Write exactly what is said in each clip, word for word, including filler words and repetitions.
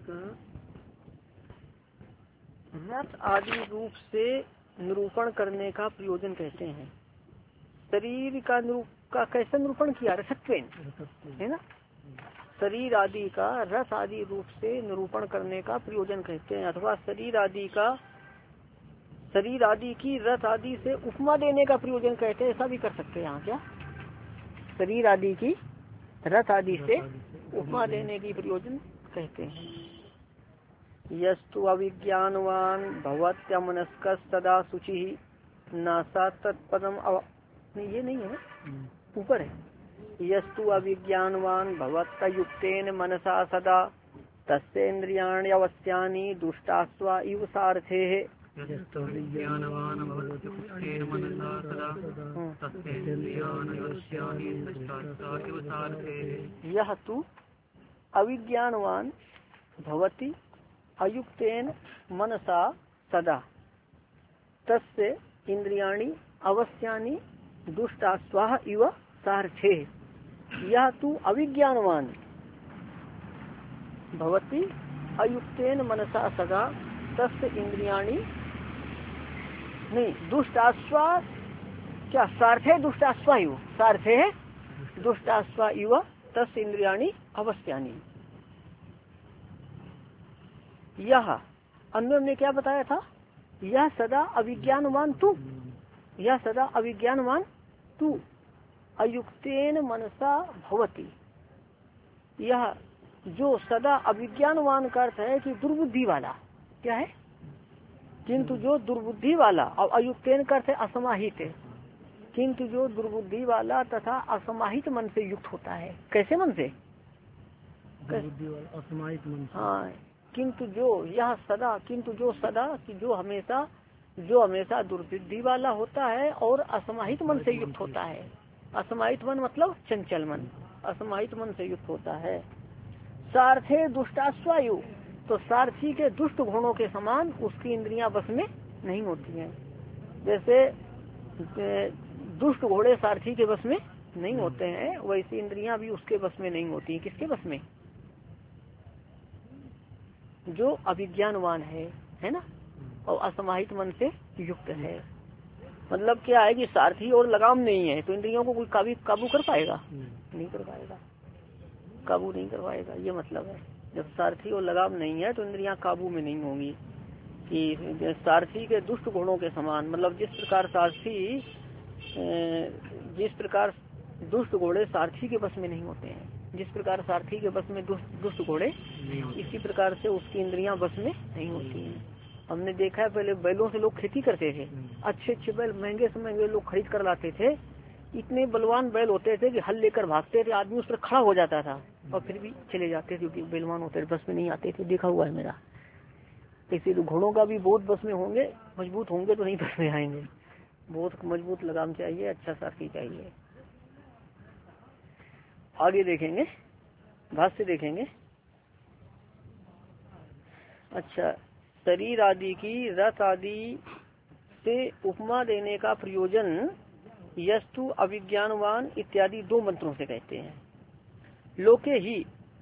का रथ आदि रूप से निरूपण करने का प्रयोजन कहते हैं। शरीर का निरूप का कैसे निरूपण किया? रथत्वेन, है ना। शरीर आदि का रथ आदि रूप से निरूपण करने का प्रयोजन कहते हैं, अथवा शरीर आदि का शरीर आदि की रथ आदि से उपमा देने का प्रयोजन कहते हैं। ऐसा भी कर सकते हैं यहाँ क्या? शरीर आदि की रथ आदि से उपमा देने की प्रयोजन कहते हैं। यस्तु अविज्ञानवान भवत्यमनस्क सदा शुचि नासा तत्पदम अव... नहीं, ये नहीं है, ऊपर है। यस्तु अविज्ञानवान भवत्युक्तेन मनसा सदा तस्येन्द्रियाणि अवस्यानि दुष्टास्वा इव सारथेः। यह तु अविज्ञानवान भवति अयुक्तेन मनसा सदा तस्य इंद्रियाणि अवस्यानि दुष्टास्वाः इव सारथे। यह तु अविज्ञानवान भवति अयुक्तेन मनसा सदा तस्य इंद्रियाणि नहीं दुष्टास्वा क्या सारथे दुष्टास्वा इव सारथे दुष्टास्वा इव तस्य इंद्रियाणि अवस्यानि। यह अन्य ने क्या बताया था? यह सदा अविज्ञानवान तू, यह सदा अविज्ञानवान तू अयुक्तेन मनसा भवति। यह जो सदा अविज्ञानवान का अर्थ है कि दुर्बुद्धि वाला, क्या है? किंतु जो दुर्बुद्धि वाला, और अयुक्तेन का अर्थ है असमाहित, किंतु जो दुर्बुद्धि वाला तथा असमाहित मन से युक्त होता है। कैसे मन से? असमाहित मन से। हाँ, किंतु जो यह सदा, किंतु जो सदा कि जो हमेशा जो हमेशा दुर्बुद्धि वाला होता है और असमाहित मन से युक्त होता है। असमाहित मन मतलब चंचल मन, असमाहित मन से युक्त होता है। सारथे दुष्टास्वायु, तो सारथी के दुष्ट घोड़ों के समान उसकी इंद्रियां बस में नहीं होती हैं। जैसे दुष्ट घोड़े सारथी के बस में नहीं होते हैं, वैसी इंद्रियां भी उसके बस में नहीं होती। किसके बस में? जो अविज्ञानवान है, है ना, और असमाहित मन से युक्त है। मतलब क्या है कि सारथी और लगाम नहीं है तो इंद्रियों को कोई काबू काबू कर पाएगा? नहीं कर पाएगा, काबू नहीं कर पाएगा, ये मतलब है। जब सारथी और लगाम नहीं है तो इंद्रियां काबू में नहीं होंगी। कि सारथी के दुष्ट घोड़ों के समान, मतलब जिस प्रकार सारथी जिस प्रकार दुष्ट घोड़े सारथी के बस में नहीं होते हैं, जिस प्रकार सारथी के बस में दुष्ट घोड़े, इसी प्रकार से उसकी इंद्रियां बस में नहीं होती हैं। हमने देखा है पहले बैलों से लोग खेती करते थे, अच्छे अच्छे बैल महंगे से महंगे लोग खरीद कर लाते थे। इतने बलवान बैल होते थे कि हल लेकर भागते थे, आदमी उस पर खड़ा हो जाता था और फिर भी चले जाते थे क्योंकि बलवान होते थे, बस में नहीं आते थे। देखा हुआ है मेरा। इसी घोड़ों का भी बहुत बस में होंगे, मजबूत होंगे तो नहीं बस में आएंगे। बहुत मजबूत लगाम चाहिए, अच्छा सारथी चाहिए। आगे देखेंगे, भाष्य देखेंगे। अच्छा, शरीर आदि की रथ आदि से उपमा देने का प्रयोजन यस्तु अविज्ञानवान इत्यादि दो मंत्रों से कहते हैं। लोके ही,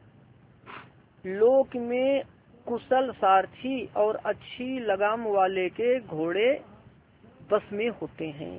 लोक में कुशल सारथी और अच्छी लगाम वाले के घोड़े बस में होते हैं।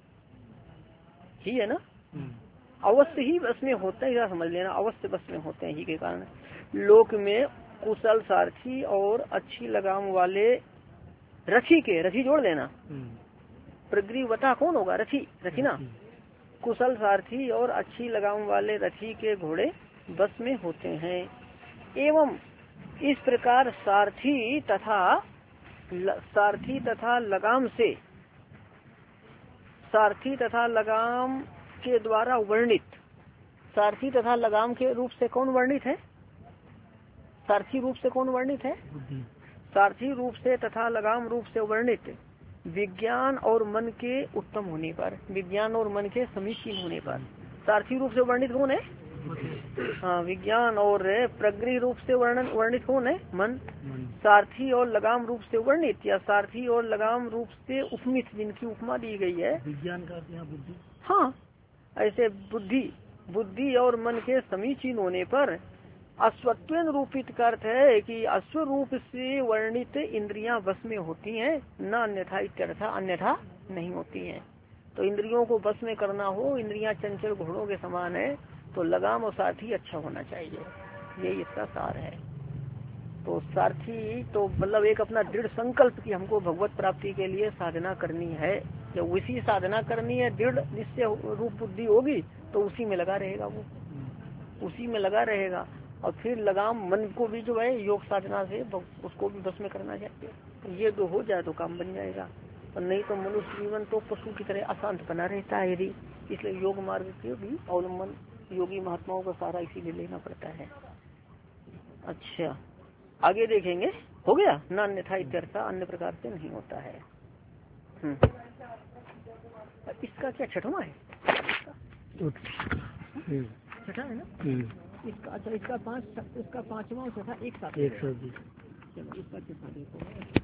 ही है ना, अवश्य ही बस में होते हैं, समझ लेना, अवश्य बस में होते हैं ही के कारण। लोक में कुशल सारथी और अच्छी लगाम वाले रथी के, रथी जोड़ लेना, प्रग्रीवता कौन होगा? रथी, रथी ना। कुशल सारथी और अच्छी लगाम वाले रथी के घोड़े बस में होते हैं। एवं इस प्रकार सारथी तथा सारथी तथा लगाम से, सारथी तथा लगाम के द्वारा वर्णित, सारथी तथा लगाम के रूप से कौन वर्णित है? सारथी रूप से कौन वर्णित है? सारथी रूप से तथा लगाम रूप से वर्णित विज्ञान और मन के उत्तम होने पर, विज्ञान और मन के समीचीन होने पर सारथी रूप से वर्णित कौन है? हाँ, विज्ञान। और प्रगृह रूप से वर्णन वर्णित कौन है? मन। सारथी और लगाम रूप से वर्णित या सारथी और लगाम रूप से उपमित, जिनकी उपमा दी गई है। विज्ञान का यहाँ बुद्धि। हाँ, ऐसे बुद्धि बुद्धि और मन के समीचीन होने पर अश्वत्वेन रूपित का अर्थ है कि अश्व रूप से वर्णित इंद्रियां बस में होती हैं, न अन्यथा इत्यर्था, अन्यथा नहीं होती हैं। तो इंद्रियों को बस में करना हो, इंद्रियां चंचल घोड़ों के समान है, तो लगाम और सारथी अच्छा होना चाहिए, यही इसका सार है। तो सारथी तो मतलब एक अपना दृढ़ संकल्प कि हमको भगवत प्राप्ति के लिए साधना करनी है, या उसी साधना करनी है, दृढ़ निश्चय रूप बुद्धि होगी तो उसी में लगा रहेगा, वो उसी में लगा रहेगा। और फिर लगाम मन को भी जो है योग साधना से उसको भी बस में करना चाहिए। तो ये जो हो जाए तो काम बन जाएगा, और नहीं तो मनुष्य जीवन तो पशु की तरह अशांत बना रहता है यदि। इसलिए योग मार्ग के भी अवलंबन योगी महात्माओं का सारा इसीलिए लेना पड़ता है। अच्छा आगे देखेंगे, हो गया न अन्यथा इत्यर्था, अन्य प्रकार से नहीं होता है। इसका क्या छठवां है? छठा है ना इसका? अच्छा इसका पांच, इसका पांचवा और छठा एक साथ एक साथ जी। चलो इसका छठा देखो,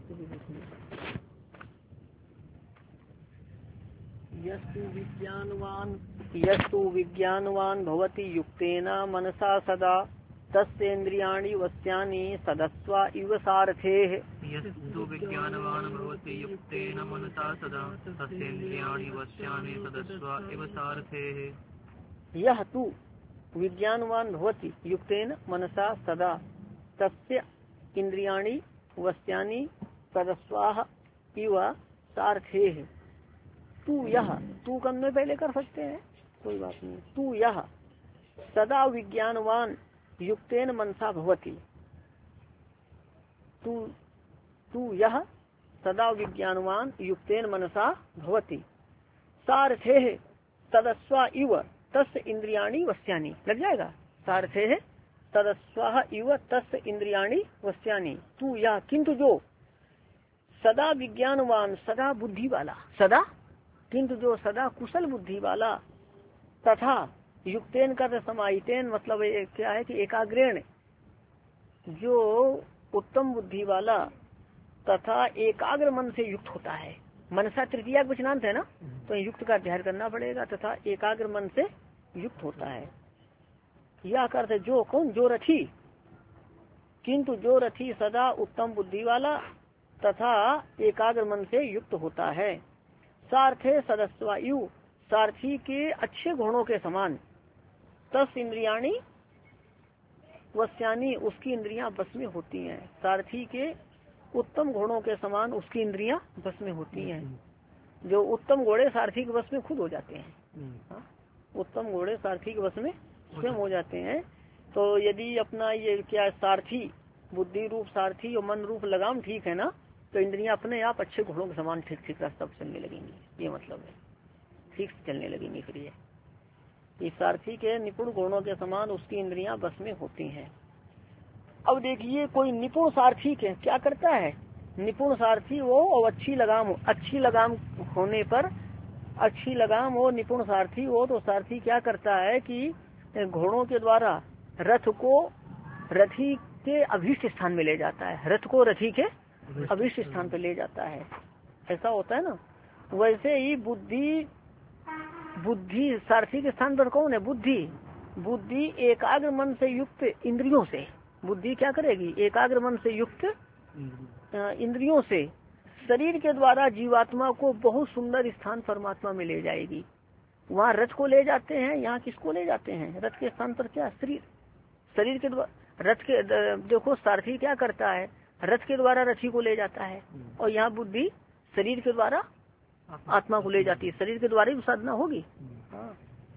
यस्तु विज्ञानवान यस्तु विज्ञानवान भवति युक्तेन मनसा सदा तस्येन्द्रियाणि वस्यानि सदस्वा इव सारथेः। यस्तु विज्ञानवान भवति युक्तेन मनसा सदा तस्येन्द्रियाणि वस्यानि सदस्वा इव सारथेः। यह तु विज्ञानवान भवति युक्तेन मनसा सदा तस्य इंद्रियाणि वस्यानि सदस्वाः इव सारथेः। तू यह, तू कम में पहले कर सकते हैं, कोई बात नहीं। तू यह सदा विज्ञानवान युक्तेन मनसा भवति, तू तू यह सदा विज्ञानवान युक्तेन मनसा भवति सारथेः तदस्वा इव तस्य इंद्रियाणि वस्यानि। लग जाएगा, सारथेः तदस्वा इव तस्य इंद्रियाणि वस्यानि। तू यह, किंतु जो सदा विज्ञानवान, सदा बुद्धि वाला, सदा किंतु जो सदा कुशल बुद्धि वाला, तथा युक्तेन का समाहितेन मतलब क्या है कि एकाग्रेण, जो उत्तम बुद्धि वाला तथा एकाग्र मन से युक्त होता है। मनसा तृतीया वचनांत है ना, तो युक्त का अध्ययन करना पड़ेगा, तथा एकाग्र मन से युक्त होता है। यह अर्थ जो कौन, जो रथी, किंतु जो रथी सदा उत्तम बुद्धि वाला तथा एकाग्र मन से युक्त होता है। सारथे सदस्वायु, सारथी के अच्छे गुणों के समान, तस इंद्रियाणी वस्यानी, उसकी इंद्रियां बस में होती हैं। सारथी के उत्तम गुणों के समान उसकी इंद्रियां बस में होती हैं। जो उत्तम घोड़े सारथी के बस में खुद हो जाते हैं, हाँ? उत्तम घोड़े सारथी के बस में स्वयं हो जाते हैं। तो यदि अपना ये क्या सारथी, बुद्धि रूप सारथी और मन रूप लगाम ठीक है ना, तो इंद्रियां अपने आप अच्छे घोड़ों के समान ठीक ठीक रास्ता पर चलने लगेंगी। ये मतलब है, ठीक से चलने लगेंगी। फिर ये इस सारथी के निपुण गुणों के समान उसकी इंद्रियां बस में होती हैं। अब देखिए, कोई निपुण सारथी के क्या करता है, निपुण सारथी वो और अच्छी लगाम हो, अच्छी लगाम होने पर, अच्छी लगाम हो, निपुण सारथी हो, तो सारथी क्या करता है कि घोड़ों के द्वारा रथ को रथी के अभीष्ट स्थान में ले जाता है, रथ को रथी के अभीष्ट स्थान पर ले जाता है। ऐसा होता है ना। वैसे ही बुद्धि, बुद्धि सारथी के स्थान पर कौन है, बुद्धि। बुद्धि एकाग्र मन से युक्त इंद्रियों से, बुद्धि क्या करेगी, एकाग्र मन से युक्त इंद्रियों से शरीर के द्वारा जीवात्मा को बहुत सुंदर स्थान परमात्मा में ले जाएगी। वहाँ रथ को ले जाते हैं, यहाँ किसको ले जाते हैं, रथ के स्थान पर क्या, शरीर। शरीर के द्वारा रथ के, देखो सारथी क्या करता है, रथ के द्वारा रथी को ले जाता है, और यहाँ बुद्धि शरीर के द्वारा आत्मा को ले जाती है। शरीर के द्वारा ही साधना होगी, हाँ।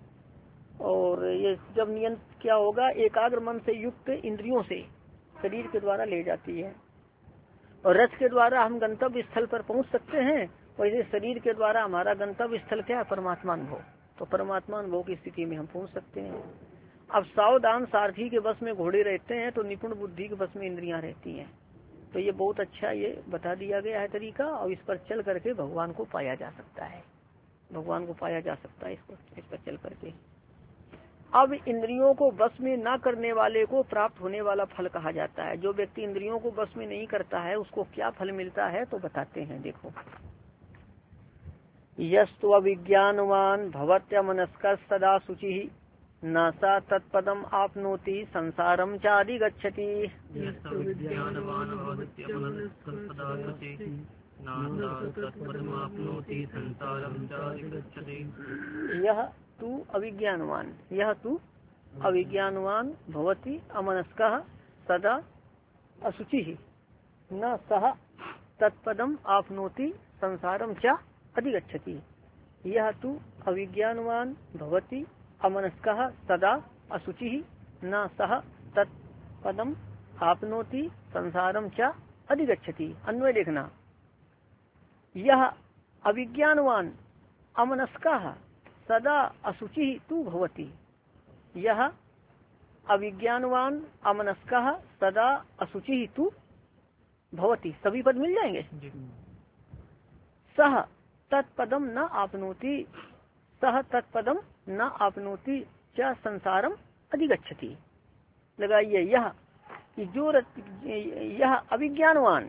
और ये जब नियंत्रण क्या होगा, एकाग्र मन से युक्त इंद्रियों से शरीर के द्वारा ले जाती है। और रथ के द्वारा हम गंतव्य स्थल पर पहुंच सकते हैं, वैसे शरीर के द्वारा हमारा गंतव्य स्थल क्या है, परमात्मा अनुभव। तो परमात्मा अनुभव की स्थिति में हम पहुंच सकते हैं। अब सावधान सारथी के बस में घोड़े रहते हैं, तो निपुण बुद्धि के बस में इंद्रियां रहती हैं। तो ये बहुत अच्छा ये बता दिया गया है तरीका, और इस पर चल करके भगवान को पाया जा सकता है, भगवान को पाया जा सकता है इस पर इस पर चल करके। अब इंद्रियों को बस में ना करने वाले को प्राप्त होने वाला फल कहा जाता है। जो व्यक्ति इंद्रियों को बस में नहीं करता है उसको क्या फल मिलता है, तो बताते हैं। देखो, यस्तु अविज्ञानवान भवत्या मनस्क सदा शुचि न सा तत्पदम आपनोति संसारम चाधिगच्छति। विज्ञानवान भवत्यमनस्कल्पदाकृति नासा तत्पदमाप्नोति संसारं चाधिगच्छति। यह तू अविज्ञानवान यह तू अविज्ञानवान भवति अमनस्कः सदा असुचि न सह तत्पदम आपनोति संसारम च अधिगच्छति। यह तू अविज्ञानवान भवति अमनस्कः सदा असुचि न सह तत्पदम आपनोति संसारम च अधिगच्छति। अन्वय देखना, यह अविज्ञानवान अमनस्कः सदा असुचि तू भवति। यह अविज्ञानवान अमनस्कः सदा असुचि तू भवति। सभी पद मिल जाएंगे। सह तत्पदम न आपनोति सह तत्पदम न आपनोति च संसारम अधिगच्छति। लगाइए यह कि जो यह अविज्ञानवान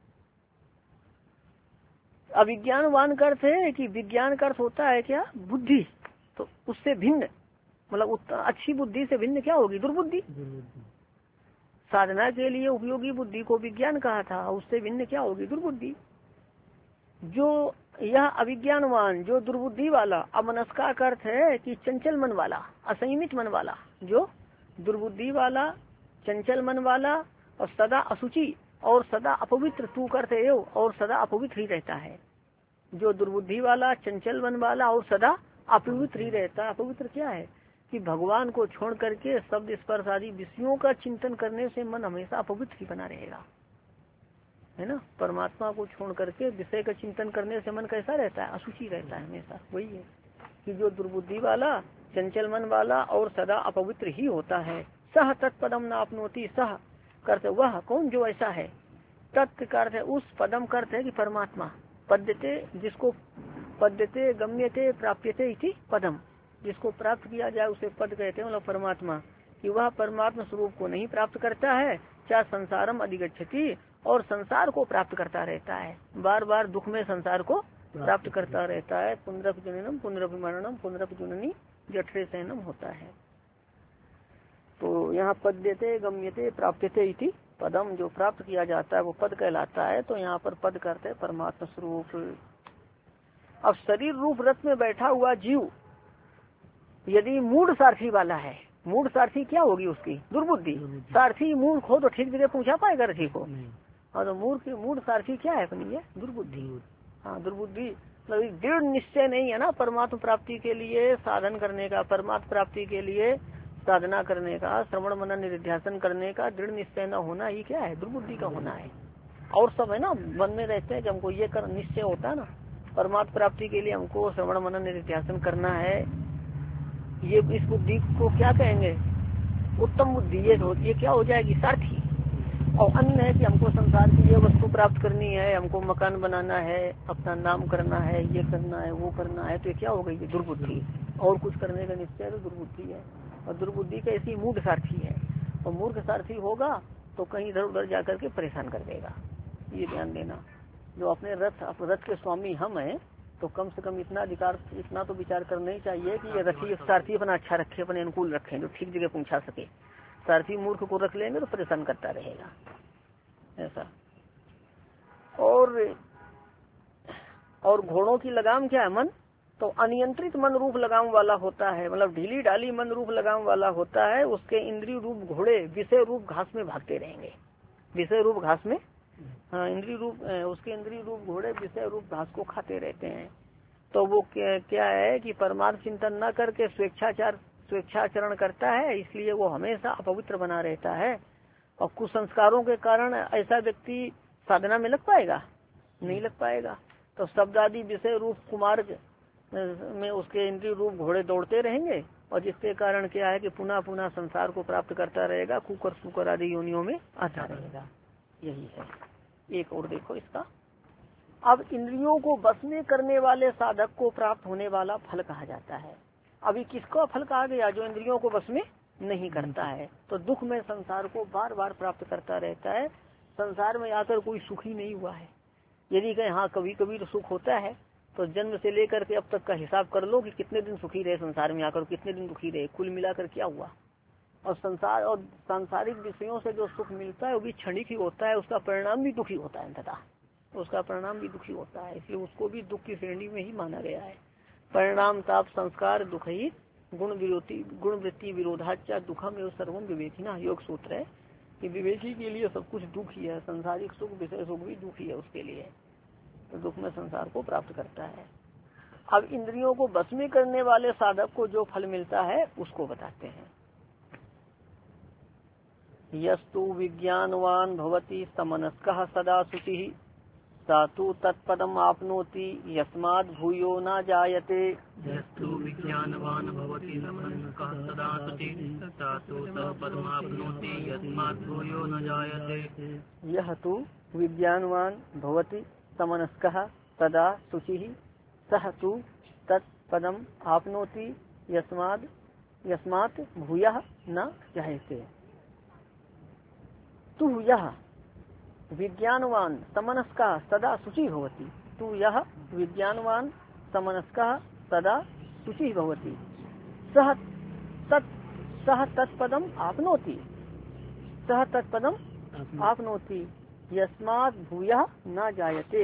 अविज्ञानवान का अर्थ है कि विज्ञान का अर्थ होता है क्या? बुद्धि। तो उससे भिन्न मतलब अच्छी बुद्धि से भिन्न क्या होगी? दुर्बुद्धि। साधना के लिए उपयोगी बुद्धि को विज्ञान कहा था, उससे भिन्न क्या होगी? दुर्बुद्धि। जो यह अविज्ञानवान जो दुर्बुद्धि वाला, अमनस्का का अर्थ है कि चंचल मन वाला, असंयमित मन वाला, जो दुर्बुद्धि वाला, चंचल मन वाला और सदा असुचि और सदा अपवित्र, तू करते हो और सदा अपवित्र ही रहता है। जो दुर्बुद्धि वाला, चंचल मन वाला और सदा अपवित्र ही रहता है। अपवित्र क्या है कि भगवान को छोड़ करके शब्द स्पर्श आदि विषयों का चिंतन करने से मन हमेशा अपवित्र ही बना रहेगा, है ना। परमात्मा को छोड़ करके विषय का चिंतन करने से मन कैसा रहता है? असुचि रहता है हमेशा। वही है कि जो दुर्बुद्धि वाला, चंचल मन वाला और सदा अपवित्र ही होता है। सह तत्पदम न आपनोति, सह करते वह कौन जो ऐसा है, तत्व करते उस पदम करते है कि परमात्मा, पद्यते जिसको पद्यते गम्यते प्राप्यते इति पदम, जिसको प्राप्त किया जाए उसे पद कहते हैं, मतलब परमात्मा, कि वह परमात्मा स्वरूप को नहीं प्राप्त करता है, चाहे संसारम अधिगच्छति और संसार को प्राप्त करता रहता है, बार बार दुख में संसार को प्राप्त करता रहता है। पुनरप जननम पुनरप मरणम पुनरप जननी जठरे सहनम होता है। तो यहाँ पद्यते गम्यते प्राप्यते इति पदम, जो प्राप्त किया जाता है वो पद कहलाता है। तो यहाँ पर पद करते हैं परमात्मा स्वरूप। अब शरीर रूप रथ में बैठा हुआ जीव यदि मूढ़ सारथी वाला है, मूढ़ सारथी क्या होगी उसकी? दुर्बुद्धि। सारथी मूर्ख हो तो ठीक जगह पहुंचा पाएगा रथी को। हाँ, तो मूर्ख मूढ़ सारथी क्या है अपनी? ये दुर्बुद्धि। हाँ, दुर्बुद्धि मतलब दृढ़ निश्चय नहीं है ना परमात्मा प्राप्ति के लिए साधन करने का, परमात्मा प्राप्ति के लिए साधना करने का, श्रवण मनन निधिध्यासन करने का दृढ़ निश्चय न होना ही क्या है? दुर्बुद्धि का होना है। और सब है ना मन में रहते हैं कि हमको ये कर निश्चय होता है ना, परमात्मा प्राप्ति के लिए हमको श्रवण मनन निधिध्यासन करना है, ये इस बुद्धि को क्या कहेंगे? उत्तम बुद्धि। ये ये क्या हो जाएगी? सारथी। और अन्य है कि हमको संसार की ये वस्तु प्राप्त करनी है, हमको मकान बनाना है, अपना नाम करना है, ये करना है, वो करना है, तो ये क्या हो गई? ये दुर्बुद्धि। और कुछ करने का निश्चय तो दुर्बुद्धि है। और दुर्बुद्धि का ऐसी मूढ़ सारथी है। और मूर्ख सारथी होगा तो कहीं इधर उधर जाकर के परेशान कर देगा। ये ध्यान देना। जो अपने रथ रथ के स्वामी हम हैं तो कम से कम इतना अधिकार इतना तो विचार करना ही चाहिए कि ये रथी सारथी अपना अच्छा रखे, अपने अनुकूल रखें, जो ठीक जगह पहुंचा सके। सारथी मूर्ख को रख लेंगे तो परेशान करता रहेगा ऐसा। और और घोड़ों की लगाम क्या है? मन। तो अनियंत्रित मन रूप लगाम वाला होता है, मतलब ढीली ढाली मन रूप लगाम वाला होता है। उसके इंद्रिय रूप घोड़े विषय रूप घास में भागते रहेंगे। विषय रूप घास में, हाँ, इंद्रिय रूप उसके इंद्रिय रूप घोड़े विषय रूप घास को खाते रहते हैं। तो वो क्या, क्या है कि परमार्थ चिंतन न करके स्वेच्छाचार स्वेच्छाचरण करता है, इसलिए वो हमेशा अपवित्र बना रहता है। और कुसंस्कारों के कारण ऐसा व्यक्ति साधना में लग पाएगा? नहीं लग पाएगा। तो शब्द आदि विषय रूप कुमार्ग में उसके इंद्रिय रूप घोड़े दौड़ते रहेंगे और जिसके कारण क्या है कि पुनः पुनः संसार को प्राप्त करता रहेगा, कुकर सुकर आदि योनियों में आता रहेगा। यही है। एक और देखो इसका। अब इंद्रियों को बस में करने वाले साधक को प्राप्त होने वाला फल कहा जाता है। अभी किसका फल कहा गया? जो इंद्रियों को बस में नहीं करता है, तो दुख में संसार को बार बार प्राप्त करता रहता है। संसार में आकर कोई सुखी नहीं हुआ है। यदि कहें हाँ कभी कभी तो सुख होता है, तो जन्म से लेकर के अब तक का हिसाब कर लो कि कितने दिन सुखी रहे संसार में आकर, कितने दिन दुखी रहे, कुल मिलाकर क्या हुआ। और संसार और सांसारिक विषयों से जो सुख मिलता है वो भी क्षणिक ही होता है, उसका परिणाम भी दुखी होता है तथा उसका परिणाम भी दुखी होता है, इसलिए उसको भी दुख की श्रेणी में ही माना गया है। परिणाम ताप संस्कार दुख ही गुण विरोधी गुण वृत्ति विरोधाचा दुखम एवं सर्वम विवेकी ना योग सूत्र है कि विवेकी के लिए सब कुछ दुख ही है, संसारिक सुख विषय सुख भी दुख ही है उसके लिए, तो दुख में संसार को प्राप्त करता है। अब इंद्रियों को बस में करने वाले साधक को जो फल मिलता है उसको बताते हैं। यस्तु विज्ञानवान भवति समनस्कः सदा शुचिः सातु तत्पदम आपनोति यस्माद् भूयो न जायते। यस्तु विज्ञानवान भवति समनस्कः सदा शुचिः सातु तत्पदम आपनोति यस्माद् भूयो न जायते। यह तु विज्ञानवान भवति समनस्कः सदा शुचिः सह तु तत्पदम आपनोति यस्माद् यस्मात् भूयः न जायते। तू यह विज्ञानवान समनस्कः सदा शुचि भवति। तू यह विज्ञानवान समनस्कः सदा शुचि भवति। सह तत् सह तत्पदम आपनोति सह तत्पदम आपनोति यस्मात् भूयः न जायते।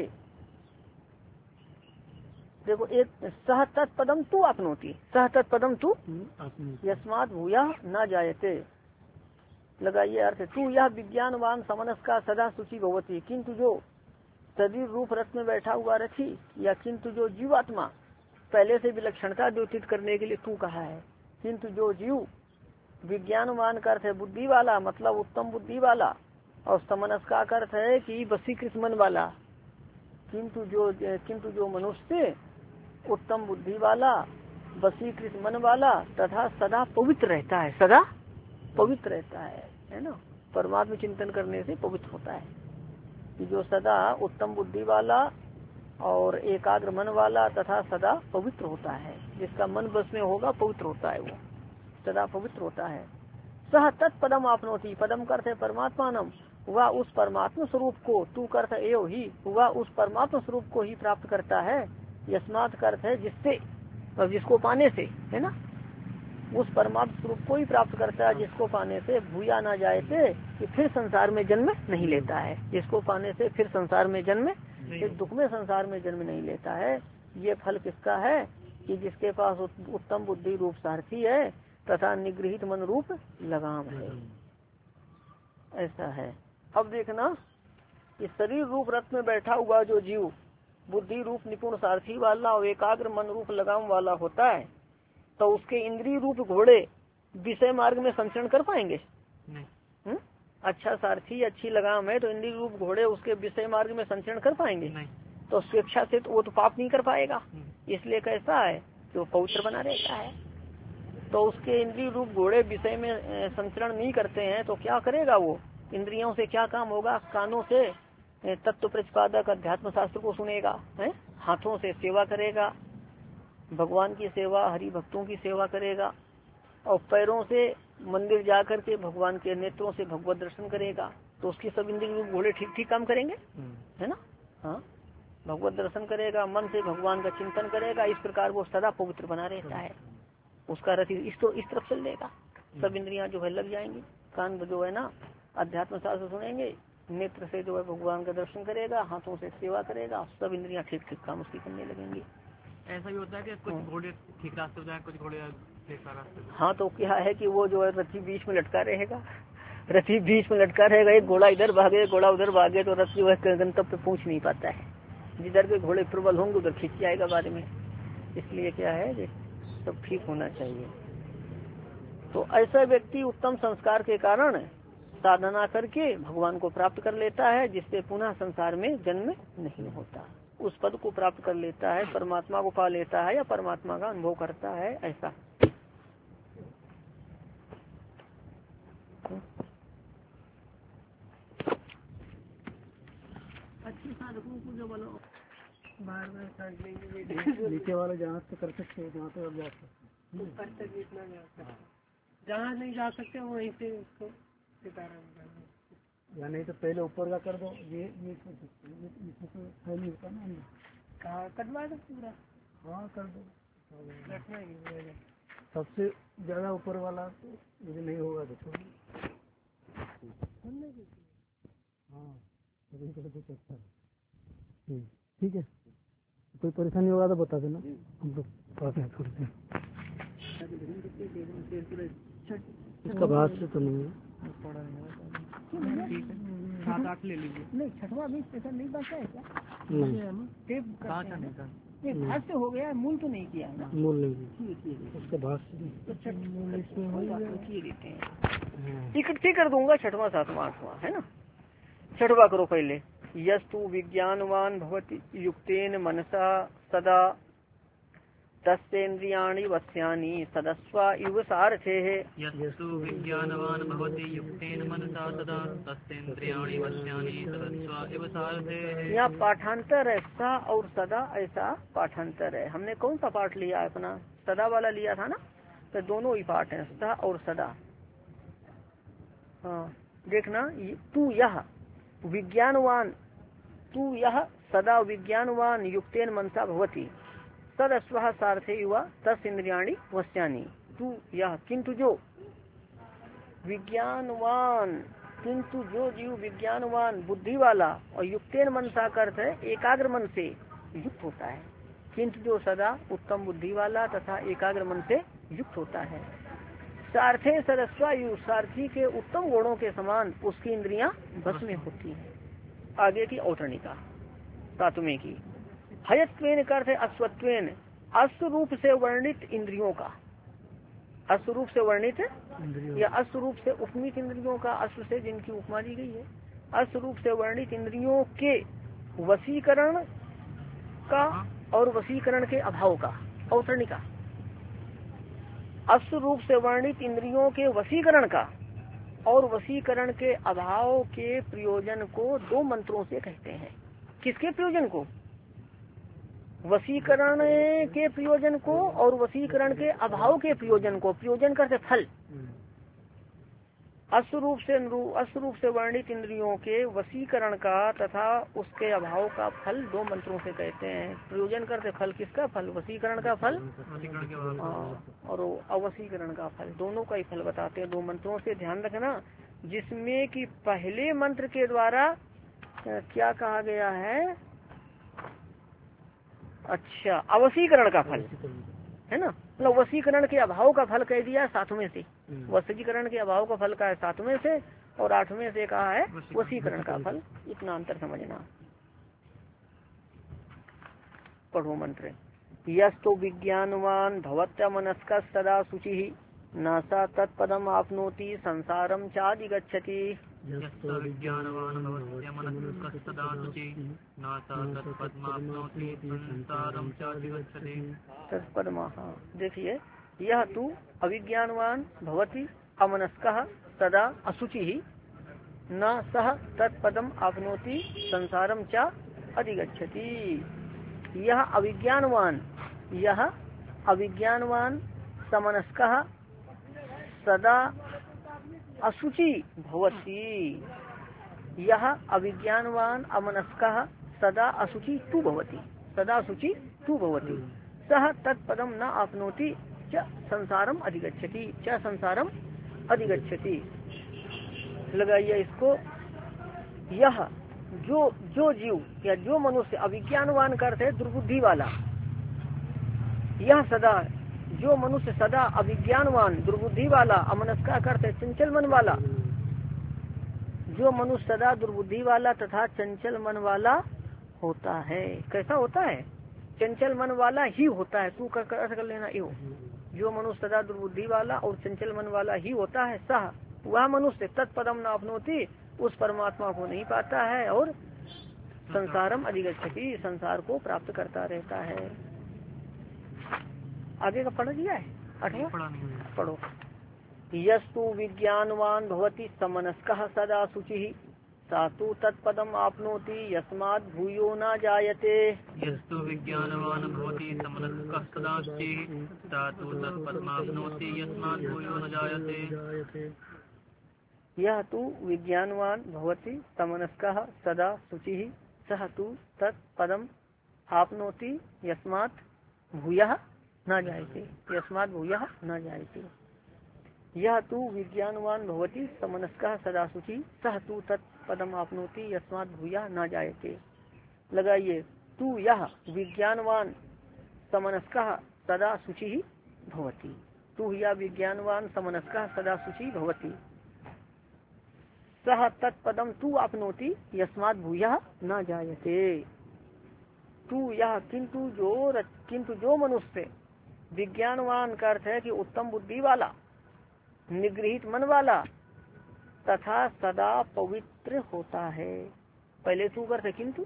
देखो एक सह तत्पदम तू आपनोति, सह तत्पदम तू यस्मात् भूयः न जायते लगाइए अर्थ। तू यह विज्ञानवान समनस्कः सदा शुचि भवति, किंतु जो शरीर रूप रथ में बैठा हुआ रथी या किंतु जो जीवात्मा पहले से विलक्षणता द्योतित करने के लिए तू कहा है, किंतु जो जीव विज्ञानवान का अर्थ है बुद्धि वाला, मतलब उत्तम बुद्धि वाला, और समनस्कः का अर्थ है कि वशीकृत मन वाला, किंतु जो किंतु जो मनुष्य उत्तम बुद्धि वाला वशीकृत मन वाला तथा सदा पवित्र रहता है, सदा पवित्र रहता है, है ना, परमात्मा चिंतन करने से पवित्र होता है। कि जो सदा उत्तम बुद्धि वाला और एकाग्र मन वाला तथा सदा पवित्र होता है, जिसका मन बस में होगा पवित्र होता है, वो सदा पवित्र होता है। सह तत्पदम आपनोति, पदम करते है परमात्मानम, वह उस परमात्मा स्वरूप को, तू करते एव ही, वह उस परमात्मा स्वरूप को ही प्राप्त करता है। यस्मात् करते है जिससे, और जिसको पाने से, है ना, उस परमात्मा स्वरूप को ही प्राप्त करता है जिसको पाने से भूया ना जाए थे कि फिर संसार में जन्म नहीं लेता है, जिसको पाने से फिर संसार में जन्म, फिर दुख में संसार में जन्म नहीं लेता है। ये फल किसका है कि जिसके पास उत्तम बुद्धि रूप सारथी है तथा निगृहित मन रूप लगाम है, ऐसा है। अब देखना कि शरीर रूप रथ में बैठा हुआ जो जीव बुद्धि रूप निपुण सारथी वाला और एकाग्र मन रूप लगाम वाला होता है, तो उसके इंद्रिय रूप घोड़े विषय मार्ग में संचरण कर पाएंगे? नहीं। अच्छा सारथी, अच्छी लगाम है तो इंद्रिय रूप घोड़े उसके विषय मार्ग में संचरण कर पाएंगे? नहीं। तो स्वेच्छा से तो वो तो पाप नहीं कर पाएगा, इसलिए कैसा है कि वो पवित्र बना रहता है। तो उसके इंद्रिय रूप घोड़े विषय में संचरण नहीं करते हैं तो क्या करेगा वो? इंद्रियों से क्या काम होगा? कानों से तत्व प्रतिपादक अध्यात्म शास्त्र को सुनेगा, है, हाथों से सेवा करेगा, भगवान की सेवा, हरि भक्तों की सेवा करेगा, और पैरों से मंदिर जाकर के भगवान के नेत्रों से भगवत दर्शन करेगा। तो उसकी सब इंद्रिय घोड़े ठीक ठीक काम करेंगे, है ना। हाँ, भगवत दर्शन करेगा, मन से भगवान का चिंतन करेगा, इस प्रकार वो सदा पवित्र बना रहता है। उसका रथ इस तो इस तरफ चल देगा, सब इंद्रियां जो है लग जाएंगी, कान जो है ना अध्यात्म शास्त्र सुनेंगे, नेत्र से जो है भगवान का दर्शन करेगा, हाथों से सेवा करेगा, सब इंद्रियां ठीक ठीक काम उसकी करने लगेंगी। ऐसा भी होता है कि कुछ घोड़े ठीक रास्ते हो जाए, कुछ घोड़े बेकार रास्ते। हाँ, तो क्या है कि वो जो है रथी बीच में लटका रहेगा, रथी बीच में लटका रहेगा, एक घोड़ा इधर भागे घोड़ा उधर भागे तो रथ जो है गंतव्य पे पहुंच नहीं पाता है। जिधर के घोड़े प्रबल होंगे उधर खींच जाएगा बाद में, इसलिए क्या है सब ठीक होना चाहिए। तो ऐसा व्यक्ति उत्तम संस्कार के कारण साधना करके भगवान को प्राप्त कर लेता है, जिससे पुनः संसार में जन्म नहीं होता, उस पद को प्राप्त कर लेता है, परमात्मा को पा लेता है या परमात्मा का अनुभव करता है, ऐसा। अच्छे साधकों को जो बोलो बार बार नीचे वाले जहाँ से कर सकते जहाँ पे अब जा सकते, जहाँ नहीं जा सकते वहीं से उसको या नहीं तो पहले ऊपर का कर दो, ये ये कर सकते, ये तो फैल नहीं होता ना। कहाँ कटवा दो पूरा। हाँ कर दो, रखना ही है। सबसे ज्यादा ऊपर वाला तो यदि नहीं होगा तो छोड़ दो। हाँ ठीक है, कोई परेशानी होगा तो बता देना, हम लोग पास में छोड़ दें। इसका भाष्य तो नहीं है, सात आठ ले लीजिए। नहीं छठवा भी स्पेशल नहीं बचा है क्या? नहीं भाष्य हो गया, मूल तो नहीं किया ना। मूल नहीं, उसका भाष्य इकट्ठे कर दूंगा, छठवा सातवां आठवां है ना। छठवा करो पहले। यस्तु विज्ञानवान भवति युक्तेन मनसा सदा तस्येन्द्रियाणि वस्यानि सदस्वा इव सारथेः। यस्तु विज्ञानवान भवति युक्तेन मनसा सदा तस्येन्द्रियाणि वस्यानि सदस्वा इव सारथेः। यहाँ पाठांतर है, सा और सदा, ऐसा पाठांतर है। हमने कौन सा पाठ लिया है अपना? सदा वाला लिया था ना, तो दोनों ही पाठ है, सा और सदा। हाँ देखना, तू यह विज्ञानवान, तू यह सदा विज्ञानवान युक्तेन मनसा भवति तदस्व सारथे युवा तस् इंद्रियाणि वस्यानि। तू यह, किंतु जो विज्ञानवान, किंतु जो जीव विज्ञानवान बुद्धि वाला और युक्तेन मनसा का अर्थ है एकाग्र मन से युक्त होता है। किंतु जो सदा उत्तम बुद्धि वाला तथा एकाग्र मन से युक्त होता है। सारथे सदस्वायु, सारथी के उत्तम गुणों के समान उसकी इंद्रियां बस में होती हैं। आगे की औतरणिका सातवें की। हयत्वेन का अर्थ है अश्वत्वेन, अश्वरूप से वर्णित इंद्रियों का, अश्वरूप से वर्णित या अश्वरूप से उपमित इंद्रियों का, अश्व से जिनकी उपमा दी गई है, अश्वरूप से वर्णित इंद्रियों के वशीकरण का और वशीकरण के अभाव का। औतरणिका, अश्वरूप से वर्णित इंद्रियों के वशीकरण का और वशीकरण के अभाव के प्रयोजन को दो मंत्रों से कहते हैं। किसके प्रयोजन को? वशीकरण के प्रयोजन को और वशीकरण के अभाव के प्रयोजन को। प्रयोजन करते फल। अश्वरूप से अश्वरूप से वर्णित इंद्रियों के वशीकरण का तथा उसके अभाव का फल दो मंत्रों से कहते हैं। प्रयोजन करते फल, किसका फल? वशीकरण का फल और अवशीकरण का फल, दोनों का ही फल बताते हैं दो मंत्रों से। ध्यान रखना, जिसमें कि पहले मंत्र के द्वारा क्या कहा गया है? अच्छा, अवशीकरण का फल है ना, मतलब वशीकरण के अभाव का फल कह दिया सातवें से। वशीकरण के अभाव का फल का है सातवें से, और आठवें से कहा है वशीकरण का फल। इतना अंतर समझना। पढ़ो मंत्र। यस्तु विज्ञानवान भवत्या मनस्क सदा शुचि नासा तत्पदम आपनोति संसारम चादिगच्छति। यस्तु विज्ञानवान भवत्या मनस्क सदा शुचि नासा तत्पदम आपनोति संसारम चादिगच्छति। तत्पदमा, देखिए, यह तू अविज्ञानवान भवति अमनस्कः सदा अशुचि न सह तत्पदम आपनोति संसारम च अधिगच्छति। यह अविज्ञानवान, यह अविज्ञानवान समनस्कः सदा अशुचि भवति। यह अविज्ञानवान अमनस्कः सदा अशुचि तु भवति, सदा अशुचि तु भवति। सह तत्पदम न आपनोति च संसारम अधिगच्छति, च संसारम अधिगच्छति। लगाइए इसको। यह जो जो जीव या जो मनुष्य, अविज्ञानवान का अर्थ है दुर्बुद्धि वाला। यह सदा, जो मनुष्य सदा अविज्ञानवान दुर्बुद्धि वाला, अमनस्का का अर्थ है चंचल मन वाला। जो मनुष्य सदा दुर्बुद्धि वाला तथा चंचल मन वाला होता है। कैसा होता है? चंचल मन वाला ही होता है। तू कर अर्थ कर लेना यो। जो मनुष्य सदा दुर्बुद्धि वाला और चंचल मन वाला ही होता है, सह वह मनुष्य तत्पदम न अपनोति, उस परमात्मा को नहीं पाता है, और संसारम अधिगच्छति, संसार को प्राप्त करता रहता है। आगे का पढ़ दिया है, अठवा पढ़ो। यस्तु विज्ञानवान भवति समनस्कः सदा शुचिः सातु तत्पदम आपनोति यस्मात् भूयो न जायते। यस्तु विज्ञानवान भवति समनस्कः सदा शुचिः सातु तत्पदम आपनोति यस्मात् भूयो न जायते। यह तु विज्ञानवान भवति समनस्कः सदा शुचिः सह तु तत्पदम आपनोति यस्मात् भूयः न जायते, यस्मात् भूयः न जायते। यह तू विज्ञानवान भवति समनस्कः सदा शुचि, सह तू तत्पदम आपनोति यस्मात् भूयः न जायते। लगाइए, तू यह विज्ञानवान समनस्कः सदा शुचि भवति, तू यह विज्ञानवान समनस्कः सदा शुचि भवति, सह तत्पदम तू आपनोति यस्मात् भूयः न जायते। तू यह किंतु जो किंतु जो मनुष्य विज्ञानवान का अर्थ है कि उत्तम बुद्धि वाला, निगृहित मन वाला तथा सदा पवित्र होता है। पहले तू करते किंतु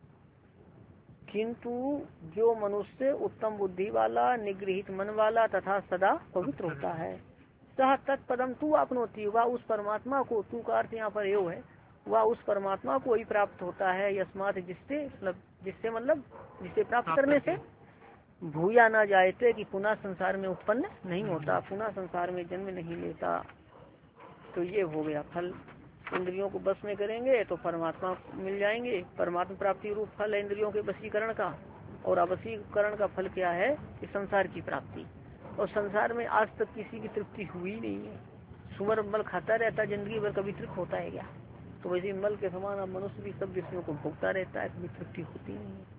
किंतु जो मनुष्य उत्तम बुद्धि वाला, निगृहित मन वाला तथा सदा पवित्र होता है। सह तत्पदम तू आपनोति, वह उस परमात्मा को, तू का अर्थ यहाँ पर एव है, वह उस परमात्मा को ही प्राप्त होता है यस्मात् जिससे, मतलब जिससे मतलब जिसे प्राप्त करने से भूया ना जायते कि पुनः संसार में उत्पन्न नहीं होता, पुनः संसार में जन्म नहीं लेता। तो ये हो गया फल। इंद्रियों को बस में करेंगे तो परमात्मा मिल जाएंगे, परमात्मा प्राप्ति रूप फल है इंद्रियों के वशीकरण का। और अवशीकरण का फल क्या है कि संसार की प्राप्ति। और संसार में आज तक किसी की तृप्ति हुई नहीं है। सुमर मल खाता रहता जिंदगी भर, कभी तृप्त होता है क्या? तो वैसे मल के समान अब मनुष्य भी सब विषयों को भोगता रहता है, कभी तृप्ति होती नहीं है।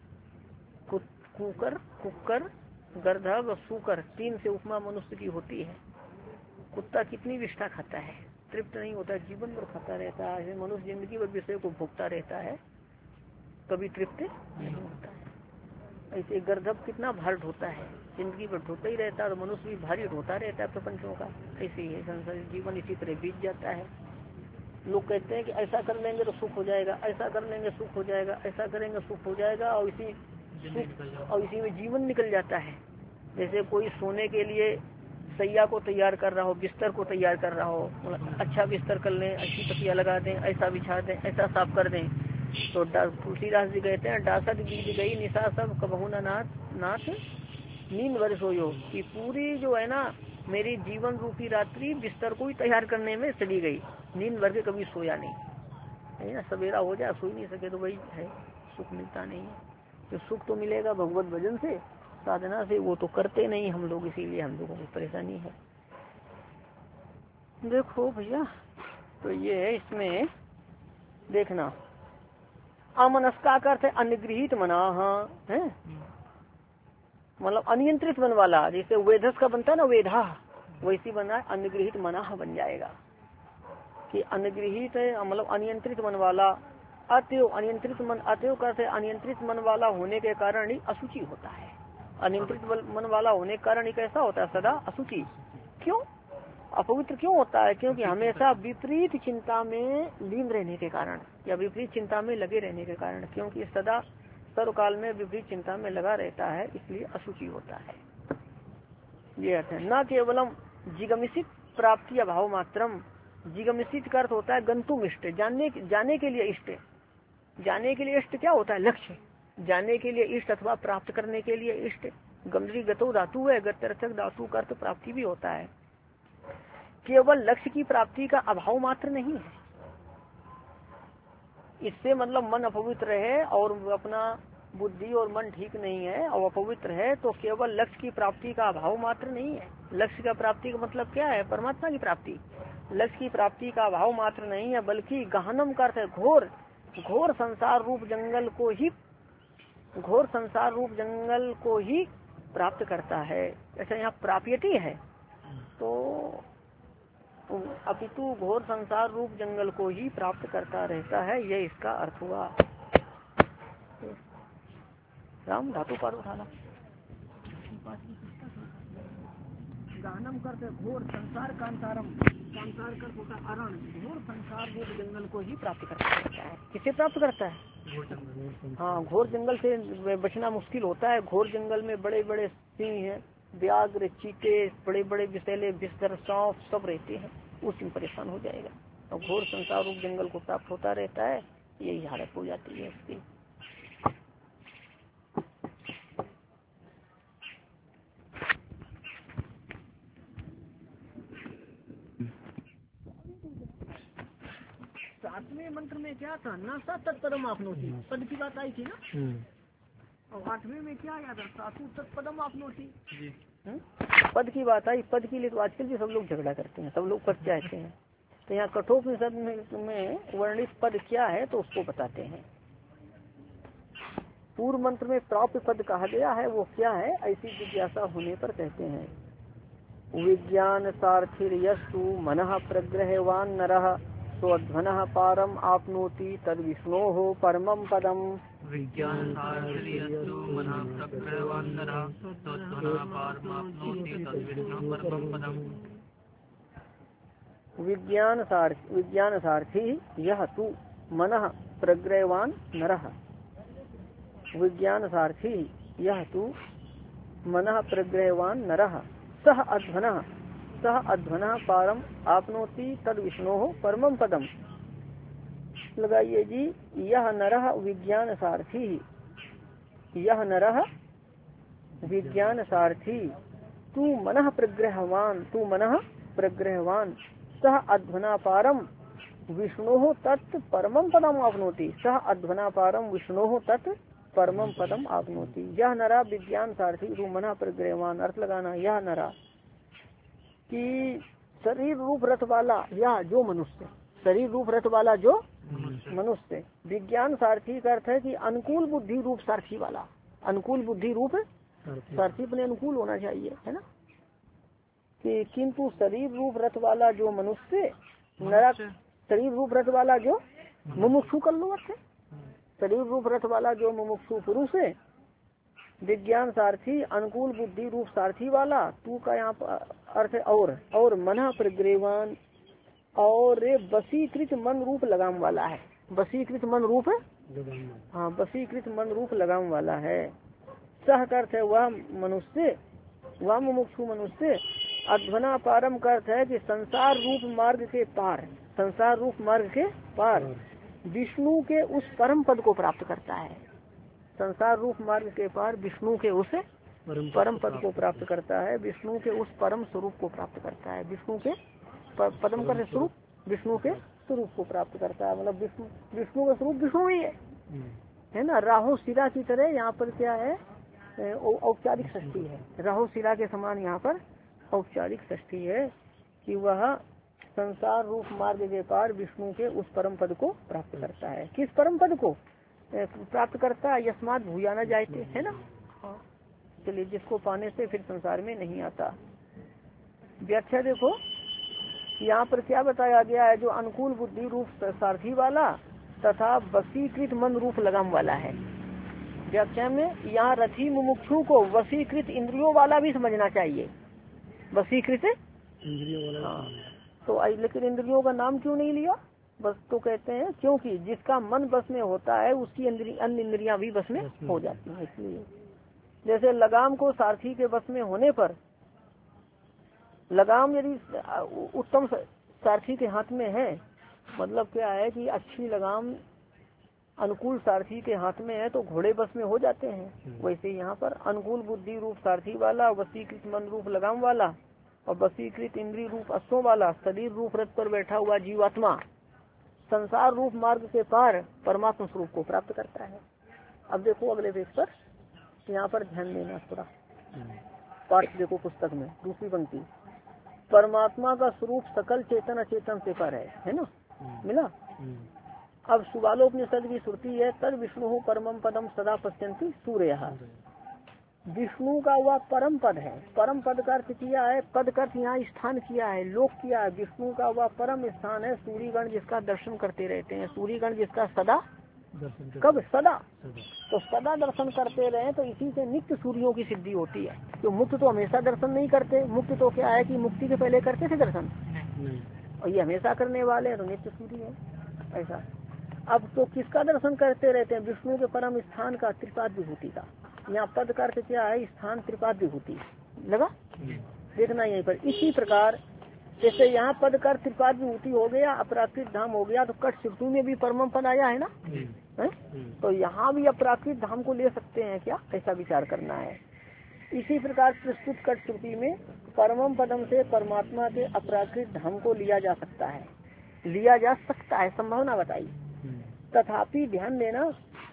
कुकर, कुकर, गर्दभ और सूकर, तीन से उपमा मनुष्य की होती है। कुत्ता कितनी विष्ठा खाता है, तृप्त नहीं होता, जीवन भर खाता रहता है। मनुष्य जिंदगी भर विषय को भोगता रहता है, कभी तृप्त नहीं होता है। ऐसे गर्दभ कितना भार ढोता है, जिंदगी भर ढोता ही रहता है, और मनुष्य भी भारी ढोता रहता है प्रपंचों का। ऐसे ही है संसार जीवन, इसी तरह बीत जाता है। लोग कहते हैं कि ऐसा कर लेंगे तो सुख हो जाएगा, ऐसा कर लेंगे सुख हो जाएगा, ऐसा करेंगे सुख हो जाएगा, और इसी और इसी में जीवन निकल जाता है। जैसे कोई सोने के लिए सैया को तैयार कर रहा हो, बिस्तर को तैयार कर रहा हो, अच्छा बिस्तर कर लें, अच्छी तकिया लगा दें, ऐसा बिछा दें, ऐसा साफ कर दें। तो तुलसीदास जी कहते हैं, डासक बीत गई निशा सब कबहू ना नाथ नाथ नींद वर्ष हो, कि पूरी जो है ना मेरी जीवन रूपी रात्रि बिस्तर को ही तैयार करने में चली गई, नींद भर के कभी सोया नहीं है ना। सवेरा हो जाए सो ही नहीं सके तो वही है, सुख मिलता नहीं है। तो सुख तो मिलेगा भगवत भजन से, साधना से, वो तो करते नहीं हम लोग, इसीलिए हम लोगों को परेशानी है। देखो भैया, तो ये है, इसमें देखना अमनस्का का अर्थ है अनिगृहित मना है, मतलब अनियंत्रित मन वाला। जैसे वेधस का बनता है ना वेधा, वैसी बना है अनिगृहित मना बन जाएगा कि अनिगृहित है, मतलब अनियंत्रित मन वाला। अतएव अनियंत्रित मन, अतएव कहते अनियंत्रित मन वाला होने के कारण ही अशुचि होता है। अनियंत्रित मन वाला होने के कारण ही कैसा होता है, सदा अशुचि। क्यों अपवित्र क्यों होता है? क्योंकि हमेशा विपरीत चिंता में लीन रहने के कारण, या विपरीत चिंता में लगे रहने के कारण, क्योंकि सदा सर्वकाल में विपरीत चिंता में लगा रहता है, इसलिए अशुचि होता है। ये अर्थ है। न केवलम जिगमिषित प्राप्ति अभाव मात्रम, जिगमिषित का अर्थ होता है गंतुम इष्ट, जानने जाने के लिए इष्ट। जाने के लिए इष्ट क्या होता है? लक्ष्य। जाने के लिए इष्ट अथवा प्राप्त करने के लिए इष्ट। गंदरी गतो धातु है, गत्यर्थक धातु का अर्थ प्राप्ति भी होता है। केवल लक्ष्य की प्राप्ति का अभाव मात्र नहीं है, इससे मतलब मन अपवित्र है और अपना बुद्धि और मन ठीक नहीं है और अपवित्र है, तो केवल लक्ष्य की प्राप्ति का अभाव मात्र नहीं है। लक्ष्य का प्राप्ति का मतलब क्या है? परमात्मा की प्राप्ति। लक्ष्य की प्राप्ति का अभाव मात्र नहीं है, बल्कि गहनम का अर्थ है घोर, घोर संसार रूप जंगल को ही, घोर संसार रूप जंगल को ही प्राप्त करता है। ऐसा यहाँ प्राप्यति है, तो अपितु घोर संसार रूप जंगल को ही प्राप्त करता रहता है, यह इसका अर्थ हुआ। राम धातु पर उठाना। गानम करते घोर संसार कांतारम, कांतार कर होता अरण, घोर संसार रूप जंगल को ही प्राप्त करता रहता है। किसे प्राप्त करता है? हाँ, घोर जंगल से बचना मुश्किल होता है। घोर जंगल में बड़े बड़े सिंह हैं, व्याघ्र, चीते, बड़े बड़े विषैले विस्तर, सांप सब रहते हैं, उसी में परेशान हो जाएगा। और घोर संसार रूप जंगल को प्राप्त होता रहता है, यही हालत हो जाती है इसकी। सातवें मंत्र में क्या था? ना सा तत्पदम आपनोति, पद की बात आई थी ना। और आठवें में क्या आया था? सासू तत्पदम आपनोति। पद की बात आई, पद के लिए तो आजकल भी सब लोग झगड़ा करते हैं, सब लोग पद चाहते हैं। तो यहाँ कठोपनिषद में, में वर्णित पद क्या है तो उसको बताते हैं। पूर्व मंत्र में प्राप्य पद कहा गया है, वो क्या है? ऐसी जिज्ञासा होने पर कहते हैं विज्ञान सार्थिर यस्तु मनः प्रग्रहवान नरः स्वध्वनः पारम आपनोति तद विष्णोः परमं पदम। विज्ञान सार्थिर्यस्तु मनः प्रग्रहवान नरः स्वध्वनः पारम आपनोति तद विष्णोः परमं पदम। विज्ञान सार्थी विज्ञान सार्थी यह तू मनः प्रग्रहवान नरः। विज्ञान सार्थी यह तू मनः प्रग्रहवान नरः सह अध्वनः सह अध्वनः पारम आपनोति तद विष्णोः परमं पदम। लगाइए जी, यह नरः विज्ञान सार्थी, यह नरः विज्ञान सार्थी तू मनः प्रग्रहवान, तू मनः प्रग्रहवान सह अध्वना पारम विष्णोः तत् परमं पदम आपनोति। सह अध्वना पारम विष्णोः तत् परमं पदम आपनोति। यह नरा विज्ञान सारथी तू मनः प्रग्रहवान। अर्थ लगाना, यह नरा कि शरीर रूप रथ वाला या जो मनुष्य, शरीर रूप रथ वाला जो मनुष्य। विज्ञान सारथी का अर्थ है कि अनुकूल बुद्धि रूप सारथी वाला। अनुकूल बुद्धि रूप सारथी अपने अनुकूल होना चाहिए, है ना। कि किंतु शरीर रूप रथ वाला जो मनुष्य, नरक शरीर रूप रथ वाला जो मुमुक्षु कर लो अर्थ, शरीर रूप रथ वाला जो मुमुक्षु पुरुष है। विज्ञान सारथी अनुकूल बुद्धि रूप सारथी वाला, तू का यहाँ अर्थ है और और मना प्रग्रहवान, और वसीकृत मन रूप लगाम वाला है। वसीकृत मन रूप, हाँ वसीकृत मन रूप लगाम वाला है। सह का अर्थ है वह मनुष्य, वह मुमुक्षु मनुष्य। अध्वना पारम का अर्थ है कि संसार रूप मार्ग के पार, संसार रूप मार्ग के पार विष्णु के उस परम पद को प्राप्त करता है। संसार रूप मार्ग के पार विष्णु के उस परम पद को प्राप्त करता है, विष्णु के उस परम स्वरूप को प्राप्त करता है। विष्णु के पदम का स्वरूप, विष्णु के स्वरूप को प्राप्त करता है। मतलब विष्णु विष्णु का स्वरूप विष्णु ही है, है ना। राहु शिला की तरह यहाँ पर क्या है, औपचारिक षष्ठी है। राहु शिला के समान यहाँ पर औपचारिक षष्ठी है कि वह संसार रूप मार्ग के पार विष्णु के उस परम पद को प्राप्त करता है। किस परम पद को प्राप्त करता है? यस्मात् भूयाना जायते, है ना। चलिए, जिसको पाने से फिर संसार में नहीं आता। व्याख्या देखो, यहाँ पर क्या बताया गया है? जो अनुकूल बुद्धि रूप सारथी वाला तथा वसीकृत मन रूप लगाम वाला है। व्याख्या में यहाँ रथी मुमुक्षु को वसीकृत इंद्रियों वाला भी समझना चाहिए। वसीकृत इंद्रियों वाला, हाँ। तो लेकिन इंद्रियों का नाम क्यों नहीं लिया? बस तो कहते हैं क्योंकि जिसका मन बस में होता है उसकी अन्य इंद्रियां भी बस में हो जाती हैं। इसलिए जैसे लगाम को सारथी के बस में होने पर, लगाम यदि उत्तम सारथी के हाथ में है, मतलब क्या है कि अच्छी लगाम अनुकूल सारथी के हाथ में है तो घोड़े बस में हो जाते हैं। वैसे यहाँ पर अनुकूल बुद्धि रूप सारथी वाला, वसीकृत मन रूप लगाम वाला और वसीकृत इंद्रिय रूप अश्वों वाला शरीर रूप रथ पर बैठा हुआ जीवात्मा संसार रूप मार्ग के पार परमात्मा स्वरूप को प्राप्त करता है। अब देखो अगले पेज पर, यहाँ पर ध्यान देना थोड़ा। पाठ देखो पुस्तक में दूसरी पंक्ति, परमात्मा का स्वरूप सकल चेतन अचेतन से पर है, है ना, मिला। अब सुबालोपनिषद की श्रुति है, तद विष्णु परमम पदम सदा पश्यन्ति सूर्यः। विष्णु का वह परम पद है। परम पद का अर्थ किया है, पद का अर्थ यहाँ स्थान किया है, लोक किया है। विष्णु का वह परम स्थान है, सूर्यगण जिसका दर्शन करते रहते हैं। सूर्यगण जिसका सदा, कब? सदा। तो सदा दर्शन करते रहे तो इसी से नित्य सूर्यों की सिद्धि होती है। तो मुक्त तो हमेशा दर्शन नहीं करते। मुक्त तो क्या है कि मुक्ति के पहले करते थे दर्शन, और ये हमेशा करने वाले हैं तो नित्य सूर्य है। ऐसा अब तो किसका दर्शन करते रहते हैं? विष्णु के परम स्थान का, त्रिपाद विभूति का। यहाँ पद का अर्थ क्या है? स्थान त्रिपाद विभूति। लगा देखना यहीं पर। इसी प्रकार जैसे यहाँ पद का त्रिपाद विभूति हो गया, अपराकृत धाम हो गया, तो कट श्रुति में भी परम पद आया है ना, है? तो यहाँ भी अपराकृत धाम को ले सकते हैं क्या? ऐसा विचार करना है। इसी प्रकार प्रस्तुत कट श्रुति में परमम पदम से परमात्मा के अपराकृत धाम को लिया जा सकता है, लिया जा सकता है, संभावना बताई। तथापि ध्यान देना,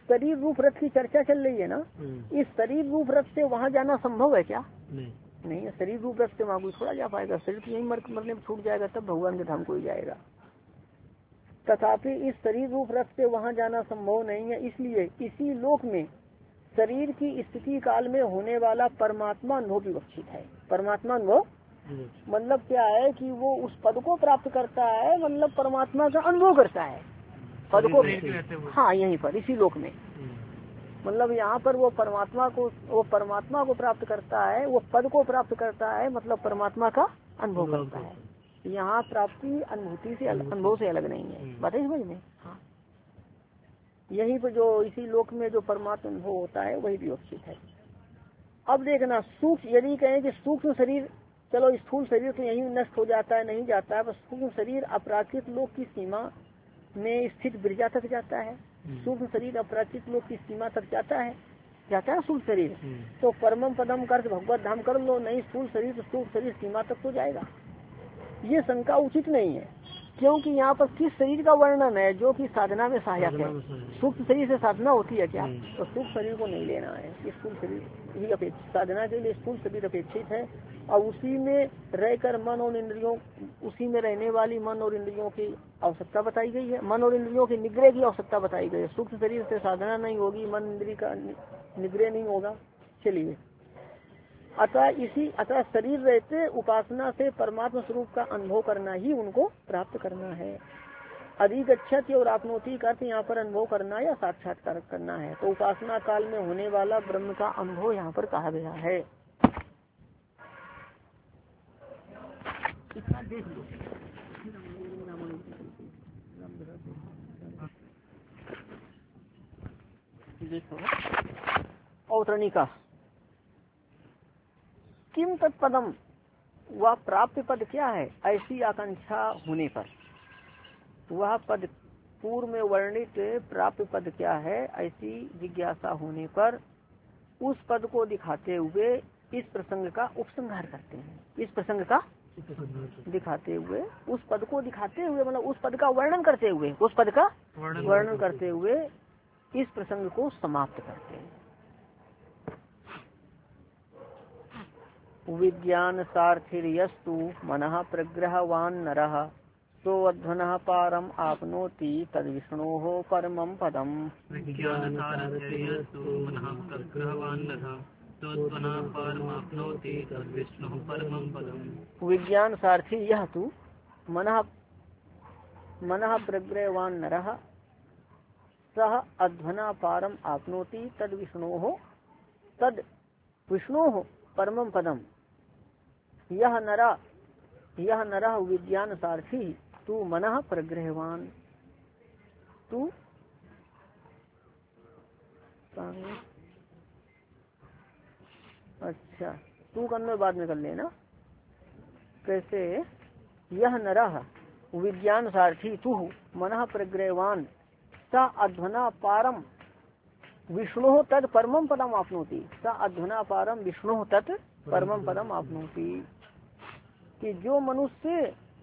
शरीर रूप रथ की चर्चा चल रही है ना, इस शरीर रूप रथ से वहाँ जाना संभव है क्या? नहीं, नहीं है। शरीर रूप रथ से वहाँ कोई थोड़ा जा पाएगा, शरीर तो यही मर, मरने में छूट जाएगा, तब भगवान के धाम को ही जाएगा। तथापि इस शरीर रूप रथ से वहाँ जाना संभव नहीं है, इसलिए इसी लोक में शरीर की स्थिति काल में होने वाला परमात्मा अनुभव विवक्षित है। परमात्मा अनुभव मतलब क्या है कि वो उस पद को प्राप्त करता है, मतलब परमात्मा का अनुभव करता है पद को। हाँ, यहीं पर इसी लोक में, मतलब यहाँ पर वो परमात्मा को वो परमात्मा को प्राप्त करता है, वो पद को प्राप्त करता है, मतलब परमात्मा का अनुभव करता है। यहाँ प्राप्ति अनुभूति से अनुभव से अलग नहीं है, बात है समझ में। हाँ, यही पर जो इसी लोक में जो परमात्मा अनुभव होता है वही विवक्षित है। अब देखना, सूक्ष्म यदि कहें कि सूक्ष्म शरीर, चलो स्थूल शरीर तो यही नष्ट हो जाता है, नहीं जाता है, बस सूक्ष्म शरीर अपराकृत लोक की सीमा में स्थित बिरजा तक जाता है। सूक्ष्म शरीर अपराकृत लोक की सीमा तक जाता है, जाता है स्थूल शरीर। तो परमम पदम कर भगवत धाम कर लो, नहीं स्थूल शरीर तो स्थूल शरीर सीमा तक तो जाएगा। ये शंका उचित नहीं है, क्योंकि यहाँ पर किस शरीर का वर्णन है जो कि साधना में सहायक है। सूक्ष्म शरीर से साधना होती है क्या? तो सूक्ष्म शरीर को नहीं लेना है, स्थूल शरीर ही अपेक्षित, साधना के लिए स्थूल शरीर अपेक्षित है। और उसी में रहकर मन और इंद्रियों, उसी में रहने वाली मन और इंद्रियों की आवश्यकता बताई गई है, मन और इंद्रियों की निग्रह की आवश्यकता बताई गई है। सूक्ष्म शरीर से साधना नहीं होगी, मन इंद्रिय का निग्रह नहीं होगा। चलिए, अतः इसी अतः शरीर रहते उपासना से परमात्मा स्वरूप का अनुभव करना ही उनको प्राप्त करना है। अधिगच्छति और आपनोति का अर्थ यहाँ पर अनुभव करना या साक्षात्कार करना है। तो उपासना काल में होने वाला ब्रह्म का अनुभव यहाँ पर कहा गया है। इतना देख लो। देखो औतरणिका किम तत्पदम, वह प्राप्त पद क्या है? ऐसी आकांक्षा होने पर वह पद पूर्व में वर्णित प्राप्त पद क्या है, ऐसी जिज्ञासा होने पर उस पद को दिखाते हुए इस प्रसंग का उपसंहार करते हैं। इस प्रसंग का दिखाते हुए, उस पद को दिखाते हुए, मतलब उस पद का वर्णन करते हुए, उस पद का वर्णन करते हुए इस प्रसंग को समाप्त करते हैं। विज्ञान सार्थिर्यस्तु मनः प्रग्रहवान नरः सो अध्वनः पारम आपनोति तद विष्णोः परमं पदम्। विज्ञान सार्थिर्यस्तु मनः प्रग्रहवान नरः सो अध्वनः पारम आपनोति तद विष्णोः परमं पदम्। विज्ञान सारथी यह तु मनः मनः प्रग्रहवान नरः सह अध्वना पारम आपनोति तद विष्णोः तद विष्णोः परमं पदम्। यह नरा यह नरः विज्ञान सारथी तू मनः प्रग्रहवान, तू अच्छा तू करने बाद में कर लेना। कैसे? यह नरः विज्ञान सारथी तू मनः प्रग्रहवान सा अध्वना पारम विष्णु तत् परमं पदम आपनोति। सा अध्वना पारम विष्णु तत् परमं पदम आपनोति। कि जो मनुष्य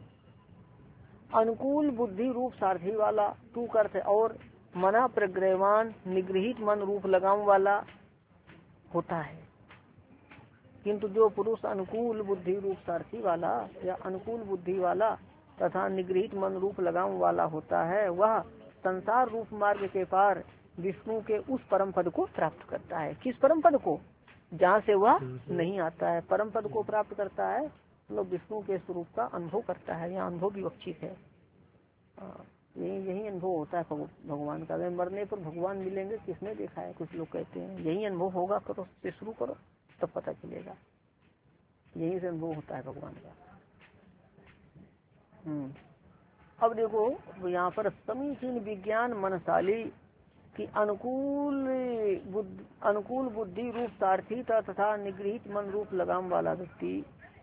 अनुकूल बुद्धि रूप सारथी वाला तू करते और मना प्रग्रहवान निगृहित मन रूप लगाम वाला होता है, किंतु जो पुरुष अनुकूल बुद्धि रूप सारथी वाला या अनुकूल बुद्धि वाला तथा निगृहित मन रूप लगाम वाला होता है, वह संसार रूप मार्ग के पार विष्णु के उस परम पद को प्राप्त करता है। किस परम पद को? जहाँ से वह नहीं आता है, परम पद को प्राप्त करता है, मतलब विष्णु के स्वरूप का अनुभव करता है। यहाँ अनुभव विवक्षित है, यही यही अनुभव होता है भगवान का। अगर मरने पर भगवान मिलेंगे किसने देखा है? कुछ लोग कहते हैं यही अनुभव होगा, करो से शुरू करो तब पता चलेगा। यही से अनुभव होता है भगवान का। हम्म अब देखो यहाँ पर समीचीन विज्ञान मनशाली कि अनुकूल बुद्धि अनुकूल बुद्धि रूप सारथी तथा निगृहित मन रूप लगाम वाला व्यक्ति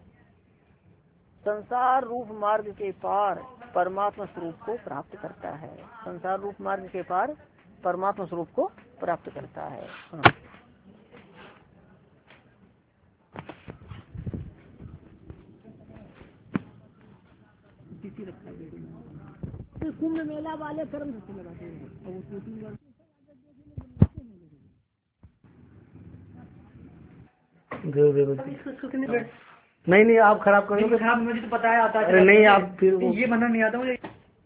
संसार रूप मार्ग के पार परमात्मा स्वरूप को प्राप्त करता है। संसार रूप मार्ग के पार परमात्मा स्वरूप को प्राप्त करता है। हाँ। कुंभ मेला वाले कर्म लगाते हैं। देव देव इसको सुखने नहीं नहीं आप खराब करोगे। खराब मुझे तो पता है आता है। अरे नहीं आप फिर वो- ये बनना नहीं आता मुझे।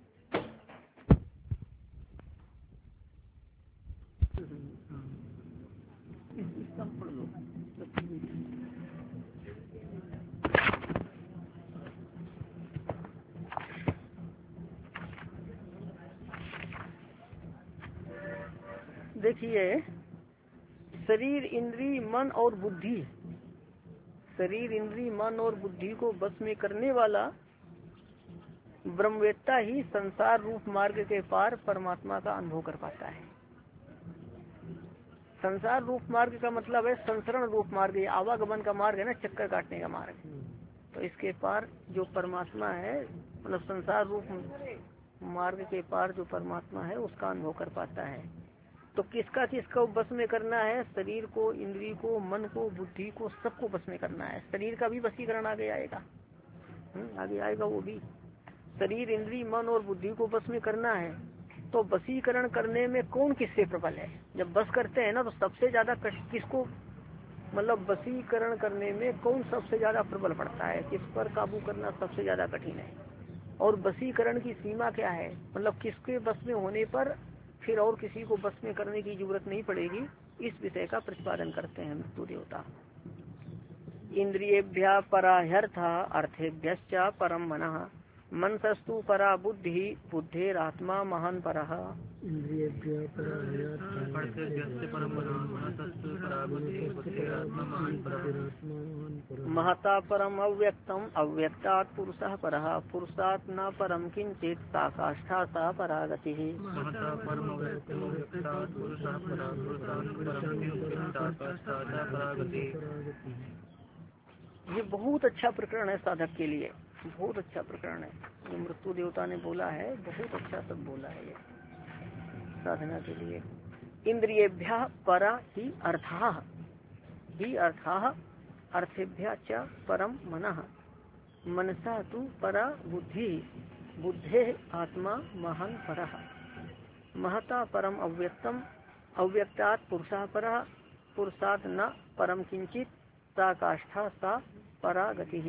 देखिए, शरीर, इंद्री, मन और बुद्धि, शरीर, इंद्री, मन और बुद्धि को बस में करने वाला ब्रह्मवेत्ता ही संसार रूप मार्ग के पार परमात्मा का अनुभव कर पाता है। संसार रूप मार्ग का मतलब है संसरण रूप मार्ग, ये आवागमन का मार्ग है ना, चक्कर काटने का मार्ग। तो इसके पार जो परमात्मा है, मतलब संसार रूप मार्ग के पार जो परमात्मा है उसका अनुभव कर पाता है। तो किसका किसका बस में करना है? शरीर को, इंद्री को, मन को, बुद्धि को, सबको बस में करना है। शरीर का भी वशीकरण आगे आएगा, आगे आएगा वो भी। शरीर, इंद्री, मन और बुद्धि को बस में करना है। तो वशीकरण करने में कौन किससे प्रबल है? जब बस करते हैं ना तो सबसे ज्यादा किसको, मतलब वशीकरण करने में कौन सबसे ज्यादा प्रबल पड़ता है? किस पर काबू करना सबसे ज्यादा कठिन है? और वशीकरण की सीमा क्या है? मतलब किसके बस में होने पर फिर और किसी को बस में करने की जरूरत नहीं पड़ेगी, इस विषय का प्रतिपादन करते हैं मृत्यु देवता। इंद्रियेभ्यः परा ह्यर्था अर्थेभ्यश्च परम मनः मनसस्तु परा बुद्धि बुद्धेरात्मा महान परः। इंद्रियेभ्यः परा ह्यर्था अर्थेभ्यश्च परम मनः मनसस्तु परा बुद्धिः बुद्धेरात्मा महान परः। महता परम अव्यक्तम अव्यक्तात् पुरुषः परः पुरुषात् न परम किंचित् सा काष्ठा सा परा गतिः। महता परम अव्यक्तम अव्यक्तात् पुरुषः परः पुरुषात् परम किंचित् सा काष्ठा सा परा गतिः। ये बहुत अच्छा प्रकरण है साधक के लिए, बहुत अच्छा प्रकरण है जो मृत्यु देवता ने बोला है, बहुत अच्छा सब बोला है ये साधना के लिए। इंद्रियेभ्यः परा ही अर्थाः ही अर्थाः अर्थेभ्यः च परम मनः मनसा तु परा बुद्धि बुद्धेः आत्मा महान परः। महता परम अव्यक्तम अव्यक्तात् पुरुषः परः पुरुषात् न परम किंचित् सा काष्ठा सा परा गतिः।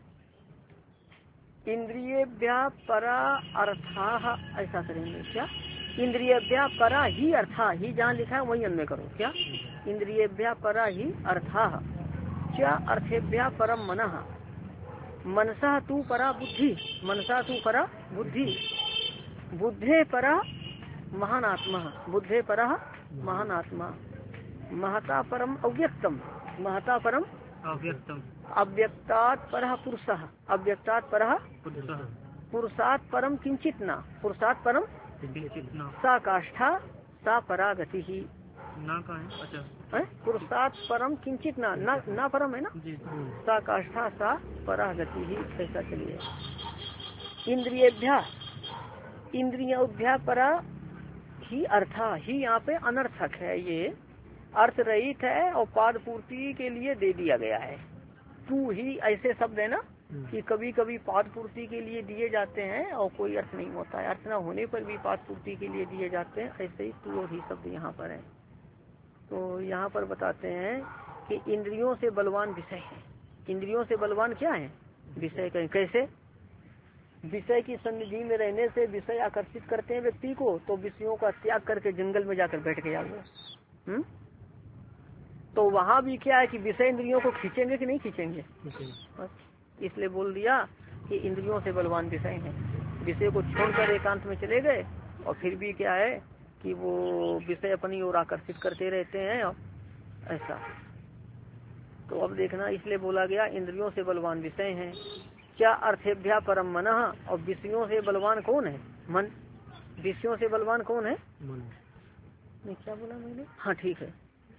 इंद्रियेभ्यः परा अर्थाः, ऐसा करेंगे क्या? इंद्रियेभ्यः परा ही अर्थाः, ही जहाँ लिखा है वही अन्वय करो क्या? इंद्रियेभ्यः परा ही अर्थाः क्या अर्थेभ्यः परम मनः मनसा तु परा बुद्धि मनसा तु परा बुद्धि बुद्धे परा महान आत्मा बुद्धे परा महान आत्मा। महता परम अव्यक्तम महता परम अव्यक्तम अव्यक्तात् परः पुरुषः अव्यक्तात् परः पुरुषः पुरुषात् परम किंचित न पुरुषात् परम किंचित् न सा काष्ठा सा परा गतिः। ना का है? अच्छा है पुरुषात् परम किंचित न न न परम है ना, जी सा काष्ठा सा परा गतिः। ऐसा चलिए। इंद्रियेभ्या इंद्रियोभ्या परा ही अर्था ही यहाँ पे अनर्थक है, ये अर्थ रहित है और पाद पूर्ति के लिए दे दिया गया है। तू ही ऐसे शब्द है ना कि कभी कभी पाद पूर्ति के लिए दिए जाते हैं और कोई अर्थ नहीं होता है, अर्थ न होने पर भी पाद पूर्ति के लिए दिए जाते हैं। ऐसे ही तू और ही शब्द यहाँ पर है। तो यहाँ पर बताते हैं कि इंद्रियों से बलवान विषय है। इंद्रियों से बलवान क्या है? विषय कहें कैसे? विषय की सन्निधि में रहने से विषय आकर्षित करते हैं व्यक्ति को, तो विषयों का त्याग करके जंगल में जाकर बैठ गया वो। हम्म तो वहाँ भी क्या है कि विषय इंद्रियों को खींचेंगे कि नहीं खींचेंगे? इसलिए बोल दिया कि इंद्रियों से बलवान विषय हैं। विषय को छोड़कर एकांत में चले गए और फिर भी क्या है कि वो विषय अपनी ओर आकर्षित करते रहते हैं ऐसा। तो अब देखना, इसलिए बोला गया इंद्रियों से बलवान विषय हैं। क्या अर्थेभ्या परम मनः, और विषयों से बलवान कौन है? मन। विषयों से बलवान कौन है? मन। नहीं क्या बोला मैंने? हाँ ठीक है।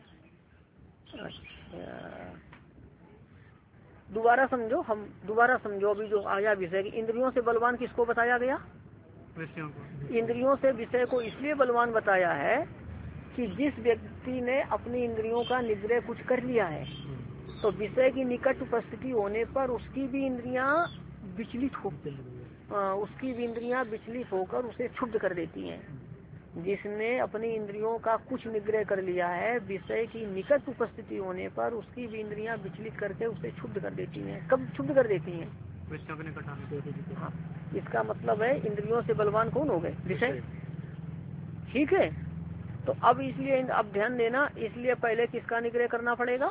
अच्छा दोबारा समझो, हम दोबारा समझो। अभी जो आया विषय की इंद्रियों से बलवान किसको बताया गया? विषयों को। इंद्रियों से विषय को इसलिए बलवान बताया है कि जिस व्यक्ति ने अपनी इंद्रियों का निग्रह कुछ कर लिया है तो विषय की निकट उपस्थिति होने पर उसकी भी इंद्रियां विचलित हो उसकी भी इंद्रियां विचलित होकर उसे क्षुब्ध कर देती हैं। जिसने अपनी इंद्रियों का कुछ निग्रह कर लिया है, विषय की निकट उपस्थिति होने पर उसकी भी इंद्रियां विचलित करके उसे क्षुब्ध कर देती हैं। कब क्षुब्ध कर देती हैं? हाँ, इसका मतलब है इंद्रियों से बलवान कौन हो गए? विषय। ठीक है, तो अब इसलिए अब ध्यान देना, इसलिए पहले किसका निग्रह करना पड़ेगा?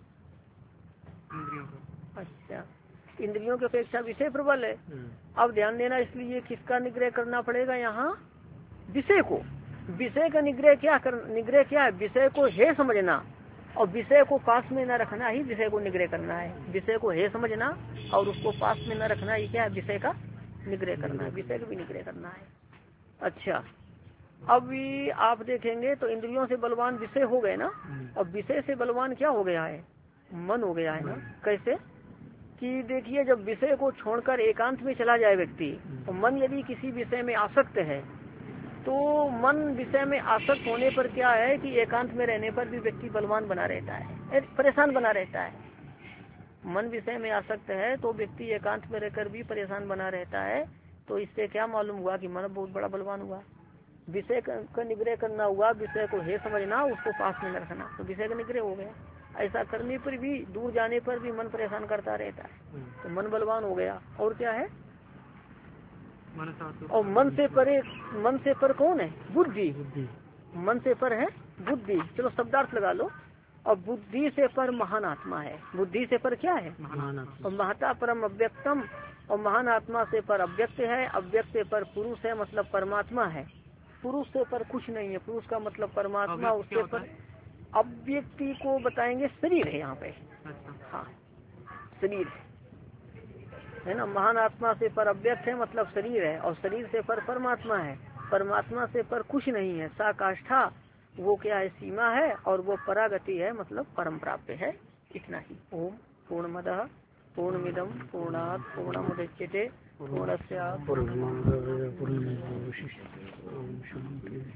अच्छा, इंद्रियों की अपेक्षा विषय प्रबल है। अब ध्यान देना, इसलिए किसका निग्रह करना पड़ेगा यहाँ? विषय को। विषय का निग्रह क्या कर निग्रह क्या है? विषय को है समझना और विषय को पास में न रखना ही विषय को निग्रह करना है। विषय को है समझना और उसको पास में न रखना ही क्या है? विषय का निग्रह करना है, विषय का भी निग्रह करना है। अच्छा, अभी आप देखेंगे तो इंद्रियों से बलवान विषय हो गए ना। अब विषय से बलवान क्या हो गया है? मन हो गया है ना। कैसे कि देखिए, जब विषय को छोड़कर एकांत में चला जाए व्यक्ति, तो मन यदि किसी विषय में आसक्त है तो मन विषय में आसक्त होने पर क्या है कि एकांत में रहने पर भी व्यक्ति बलवान बना रहता है, परेशान बना रहता है। मन विषय में आसक्त है तो व्यक्ति एकांत में रहकर भी परेशान बना रहता है। तो इससे क्या मालूम हुआ कि मन बहुत बड़ा बलवान हुआ। विषय का निग्रह करना हुआ, विषय को है समझना, उसको पास में रखना, तो विषय का निग्रह हो गया। ऐसा करने पर भी, दूर जाने पर भी मन परेशान करता रहता है, तो मन बलवान हो गया। और क्या है? और मन से परे, मन से पर कौन है? बुद्धि। मन से पर है बुद्धि। चलो शब्दार्थ लगा लो। और बुद्धि से पर महान आत्मा है। बुद्धि से पर क्या है? और महता परम अव्यक्तम। और महान आत्मा से पर अव्यक्त है। अव्यक्त से पर पुरुष है, मतलब परमात्मा है। पुरुष से पर कुछ नहीं है। पुरुष का मतलब परमात्मा। उससे पर अव्यक्ति को बताएंगे शरीर है यहाँ पे। हाँ, शरीर है ना। महान आत्मा से पर अव्यक्त है, मतलब शरीर है। और शरीर से पर परमात्मा है। परमात्मा से पर कुछ नहीं है। सा काष्ठा, वो क्या है? सीमा है। और वो परागति है, मतलब परम प्राप्य है। इतना ही। ओम पूर्णमदः पूर्णमिदं पूर्णात् पूर्णमुदच्यते पूर्णस्य पूर्णमादाय पूर्णमेवावशिष्यते। ओम शांति।